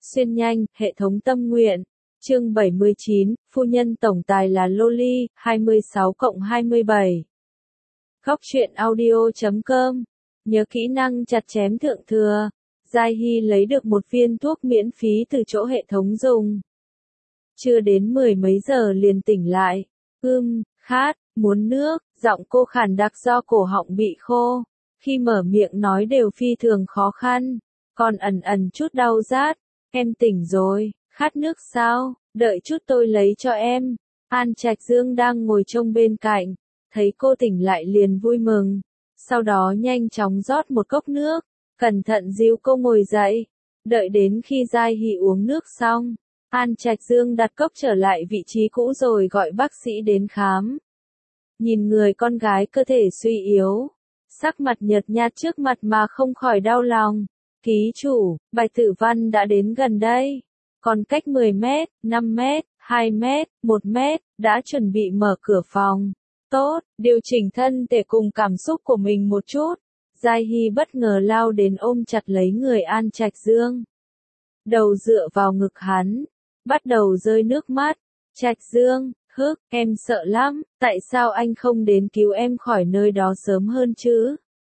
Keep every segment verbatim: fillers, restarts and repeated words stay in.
Xuyên nhanh, hệ thống tâm nguyện. Chương bảy mươi chín, phu nhân tổng tài là Loli, hai mươi sáu cộng hai mươi bảy. Góc truyện audio chấm com. Nhớ kỹ năng chặt chém thượng thừa. Giai Hy lấy được một viên thuốc miễn phí từ chỗ hệ thống dùng. Chưa đến mười mấy giờ liền tỉnh lại. Ưm, khát, muốn nước, giọng cô khàn đặc do cổ họng bị khô. Khi mở miệng nói đều phi thường khó khăn, còn ẩn ẩn chút đau rát. Em tỉnh rồi, khát nước sao, đợi chút tôi lấy cho em. An Trạch Dương đang ngồi trông bên cạnh, thấy cô tỉnh lại liền vui mừng. Sau đó nhanh chóng rót một cốc nước, cẩn thận dìu cô ngồi dậy. Đợi đến khi Giai Hy uống nước xong, An Trạch Dương đặt cốc trở lại vị trí cũ rồi gọi bác sĩ đến khám. Nhìn người con gái cơ thể suy yếu, sắc mặt nhợt nhạt trước mặt mà không khỏi đau lòng. Ký chủ, Bạch Tử Văn đã đến gần đây. Còn cách mười mét, năm mét, hai mét, một mét, đã chuẩn bị mở cửa phòng. Tốt, điều chỉnh thân thể cùng cảm xúc của mình một chút. Giai Hy bất ngờ lao đến ôm chặt lấy người An Trạch Dương. Đầu dựa vào ngực hắn, bắt đầu rơi nước mắt. Trạch Dương, hức, em sợ lắm, tại sao anh không đến cứu em khỏi nơi đó sớm hơn chứ?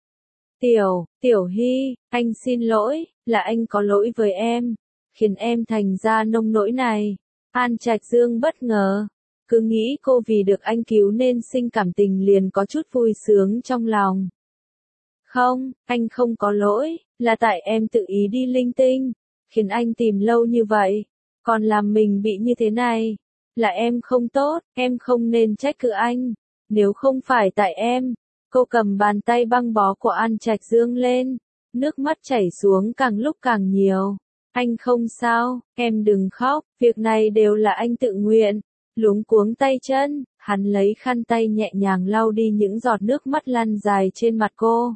Tiểu, Tiểu Hy, anh xin lỗi, là anh có lỗi với em, khiến em thành ra nông nỗi này. An Trạch Dương bất ngờ, cứ nghĩ cô vì được anh cứu nên sinh cảm tình liền có chút vui sướng trong lòng. Không, anh không có lỗi, là tại em tự ý đi linh tinh, khiến anh tìm lâu như vậy, còn làm mình bị như thế này. Là em không tốt, em không nên trách cứ anh, nếu không phải tại em. Cô cầm bàn tay băng bó của An Trạch Dương lên, nước mắt chảy xuống càng lúc càng nhiều. Anh không sao, em đừng khóc, việc này đều là anh tự nguyện. Luống cuống tay chân, hắn lấy khăn tay nhẹ nhàng lau đi những giọt nước mắt lăn dài trên mặt cô.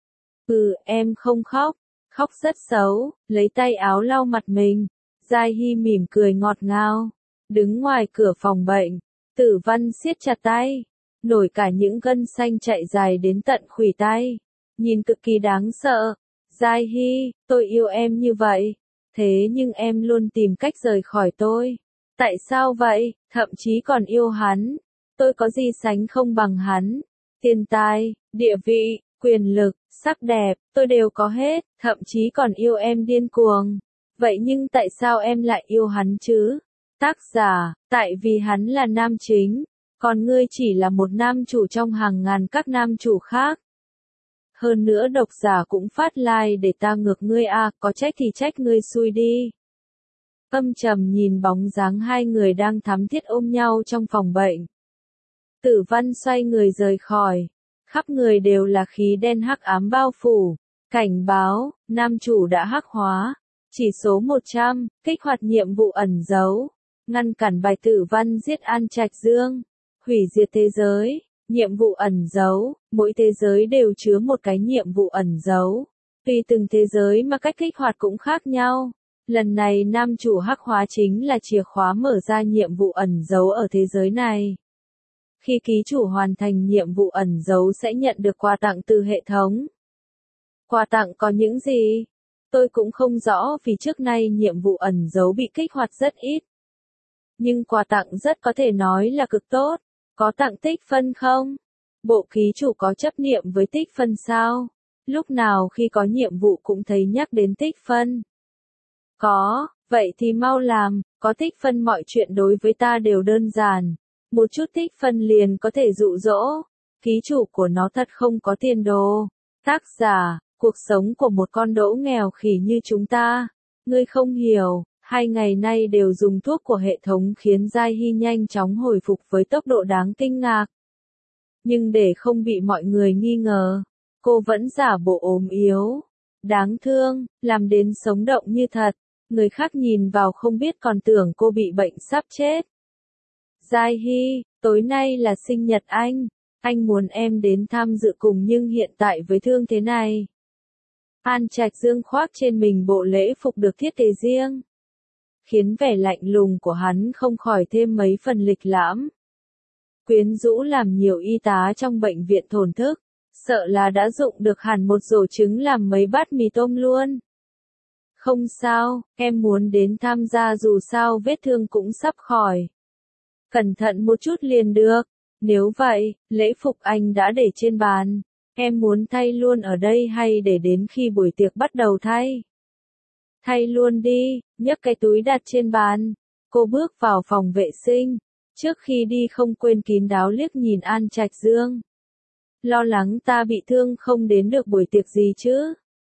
Ừ, em không khóc, khóc rất xấu, lấy tay áo lau mặt mình. Giai Hy mỉm cười ngọt ngào, đứng ngoài cửa phòng bệnh, Tử Văn siết chặt tay. Nổi cả những gân xanh chạy dài đến tận khuỷu tay, nhìn cực kỳ đáng sợ. Giai Hy, tôi yêu em như vậy, thế nhưng em luôn tìm cách rời khỏi tôi. Tại sao vậy, thậm chí còn yêu hắn, tôi có gì sánh không bằng hắn. Tiền tài, địa vị, quyền lực, sắc đẹp, tôi đều có hết, thậm chí còn yêu em điên cuồng. Vậy nhưng tại sao em lại yêu hắn chứ? Tác giả, tại vì hắn là nam chính. Còn ngươi chỉ là một nam chủ trong hàng ngàn các nam chủ khác. Hơn nữa độc giả cũng phát like để ta ngược ngươi à, có trách thì trách ngươi xui đi. Âm trầm nhìn bóng dáng hai người đang thắm thiết ôm nhau trong phòng bệnh. Tử Văn xoay người rời khỏi. Khắp người đều là khí đen hắc ám bao phủ. Cảnh báo, nam chủ đã hắc hóa. Chỉ số một trăm, kích hoạt nhiệm vụ ẩn giấu. Ngăn cản Bạch Tử Văn giết An Trạch Dương. Hủy diệt thế giới, nhiệm vụ ẩn giấu, mỗi thế giới đều chứa một cái nhiệm vụ ẩn giấu. Tùy từng thế giới mà cách kích hoạt cũng khác nhau. Lần này nam chủ hắc hóa chính là chìa khóa mở ra nhiệm vụ ẩn giấu ở thế giới này. Khi ký chủ hoàn thành nhiệm vụ ẩn giấu sẽ nhận được quà tặng từ hệ thống. Quà tặng có những gì? Tôi cũng không rõ vì trước nay nhiệm vụ ẩn giấu bị kích hoạt rất ít. Nhưng quà tặng rất có thể nói là cực tốt. Có tặng tích phân không? Bộ ký chủ có chấp niệm với tích phân sao? Lúc nào khi có nhiệm vụ cũng thấy nhắc đến tích phân. Có, vậy thì mau làm, có tích phân mọi chuyện đối với ta đều đơn giản. Một chút tích phân liền có thể dụ dỗ. Ký chủ của nó thật không có tiền đồ. Tác giả, cuộc sống của một con đỗ nghèo khỉ như chúng ta. Ngươi không hiểu. Hai ngày nay đều dùng thuốc của hệ thống khiến Giai Hy nhanh chóng hồi phục với tốc độ đáng kinh ngạc. Nhưng để không bị mọi người nghi ngờ, cô vẫn giả bộ ốm yếu. Đáng thương, làm đến sống động như thật. Người khác nhìn vào không biết còn tưởng cô bị bệnh sắp chết. Giai Hy, tối nay là sinh nhật anh. Anh muốn em đến tham dự cùng nhưng hiện tại với thương thế này. An Trạch Dương khoác trên mình bộ lễ phục được thiết kế riêng, khiến vẻ lạnh lùng của hắn không khỏi thêm mấy phần lịch lãm. Quyến rũ làm nhiều y tá trong bệnh viện thổn thức, sợ là đã dụng được hẳn một rổ trứng làm mấy bát mì tôm luôn. Không sao, em muốn đến tham gia dù sao vết thương cũng sắp khỏi. Cẩn thận một chút liền được. Nếu vậy, lễ phục anh đã để trên bàn. Em muốn thay luôn ở đây hay để đến khi buổi tiệc bắt đầu thay? Thay luôn đi, nhấc cái túi đặt trên bàn. Cô bước vào phòng vệ sinh. Trước khi đi không quên kín đáo liếc nhìn An Trạch Dương. Lo lắng ta bị thương không đến được buổi tiệc gì chứ?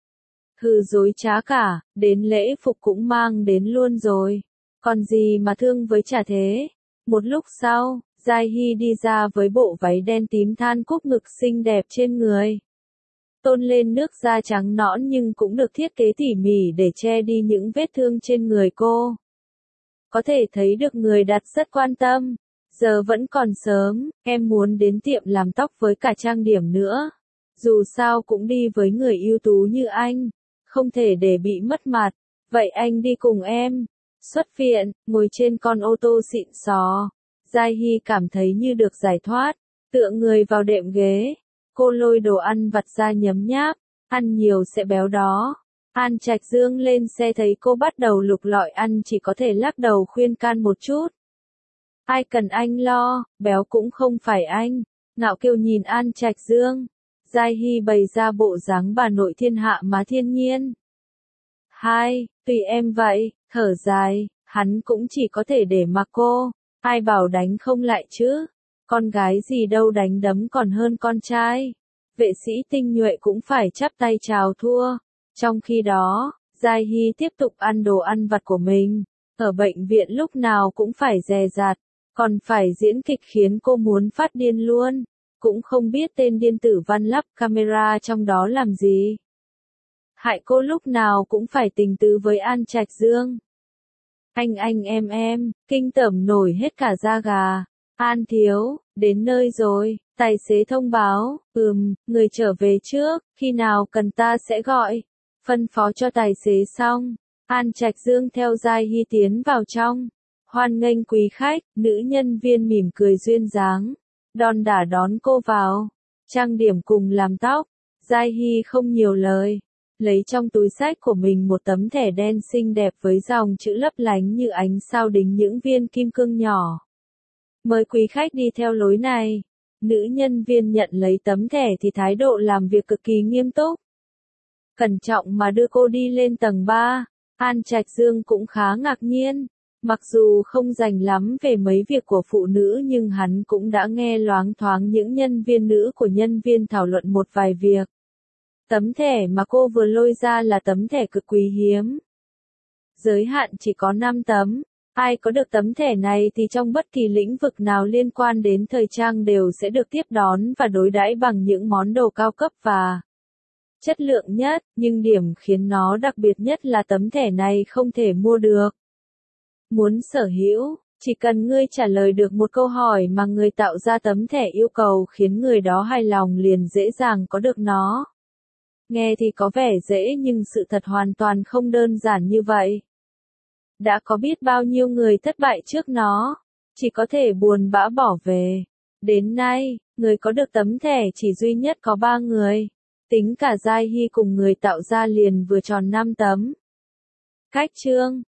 Hừ, dối trá cả, đến lễ phục cũng mang đến luôn rồi. Còn gì mà thương với chả thế? Một lúc sau, Giai Hy đi ra với bộ váy đen tím than cúc ngực xinh đẹp trên người. Tôn lên nước da trắng nõn nhưng cũng được thiết kế tỉ mỉ để che đi những vết thương trên người cô. Có thể thấy được người đặt rất quan tâm. Giờ vẫn còn sớm, em muốn đến tiệm làm tóc với cả trang điểm nữa. Dù sao cũng đi với người ưu tú như anh. Không thể để bị mất mặt. Vậy anh đi cùng em. Xuất viện, ngồi trên con ô tô xịn xò. Giai Hy cảm thấy như được giải thoát. Tựa người vào đệm ghế. Cô lôi đồ ăn vặt ra nhấm nháp. Ăn nhiều sẽ béo đó. An Trạch Dương lên xe thấy cô bắt đầu lục lọi ăn chỉ có thể lắc đầu khuyên can một chút. Ai cần anh lo, béo cũng không phải anh. Ngạo kiều nhìn An Trạch Dương. Giai Hy bày ra bộ dáng bà nội thiên hạ má thiên nhiên. Hai, tùy em vậy, thở dài, hắn cũng chỉ có thể để mặc cô. Ai bảo đánh không lại chứ? Con gái gì đâu đánh đấm còn hơn con trai. Vệ sĩ tinh nhuệ cũng phải chắp tay chào thua. Trong khi đó, Giai Hy tiếp tục ăn đồ ăn vặt của mình. Ở bệnh viện lúc nào cũng phải dè dặt. Còn phải diễn kịch khiến cô muốn phát điên luôn. Cũng không biết tên điên tử văn lắp camera trong đó làm gì. Hại cô lúc nào cũng phải tình tứ với An Trạch Dương. Anh anh em em, kinh tởm nổi hết cả da gà. An thiếu, đến nơi rồi, tài xế thông báo, ừm, người trở về trước, khi nào cần ta sẽ gọi. Phân phó cho tài xế xong, An Trạch Dương theo Giai Hy tiến vào trong. Hoan nghênh quý khách, nữ nhân viên mỉm cười duyên dáng. Đon đả đón cô vào. Trang điểm cùng làm tóc. Giai Hy không nhiều lời. Lấy trong túi xách của mình một tấm thẻ đen xinh đẹp với dòng chữ lấp lánh như ánh sao đính những viên kim cương nhỏ. Mời quý khách đi theo lối này. Nữ nhân viên nhận lấy tấm thẻ thì thái độ làm việc cực kỳ nghiêm túc. Cẩn trọng mà đưa cô đi lên tầng ba. An Trạch Dương cũng khá ngạc nhiên. Mặc dù không rành lắm về mấy việc của phụ nữ nhưng hắn cũng đã nghe loáng thoáng những nhân viên nữ của nhân viên thảo luận một vài việc. Tấm thẻ mà cô vừa lôi ra là tấm thẻ cực quý hiếm. Giới hạn chỉ có năm tấm. Ai có được tấm thẻ này thì trong bất kỳ lĩnh vực nào liên quan đến thời trang đều sẽ được tiếp đón và đối đãi bằng những món đồ cao cấp và chất lượng nhất, nhưng điểm khiến nó đặc biệt nhất là tấm thẻ này không thể mua được. Muốn sở hữu, chỉ cần ngươi trả lời được một câu hỏi mà người tạo ra tấm thẻ yêu cầu khiến người đó hài lòng liền dễ dàng có được nó. Nghe thì có vẻ dễ nhưng sự thật hoàn toàn không đơn giản như vậy. Đã có biết bao nhiêu người thất bại trước nó, chỉ có thể buồn bã bỏ về. Đến nay, người có được tấm thẻ chỉ duy nhất có ba người. Tính cả Giai Hy cùng người tạo ra liền vừa tròn năm tấm. Cách chương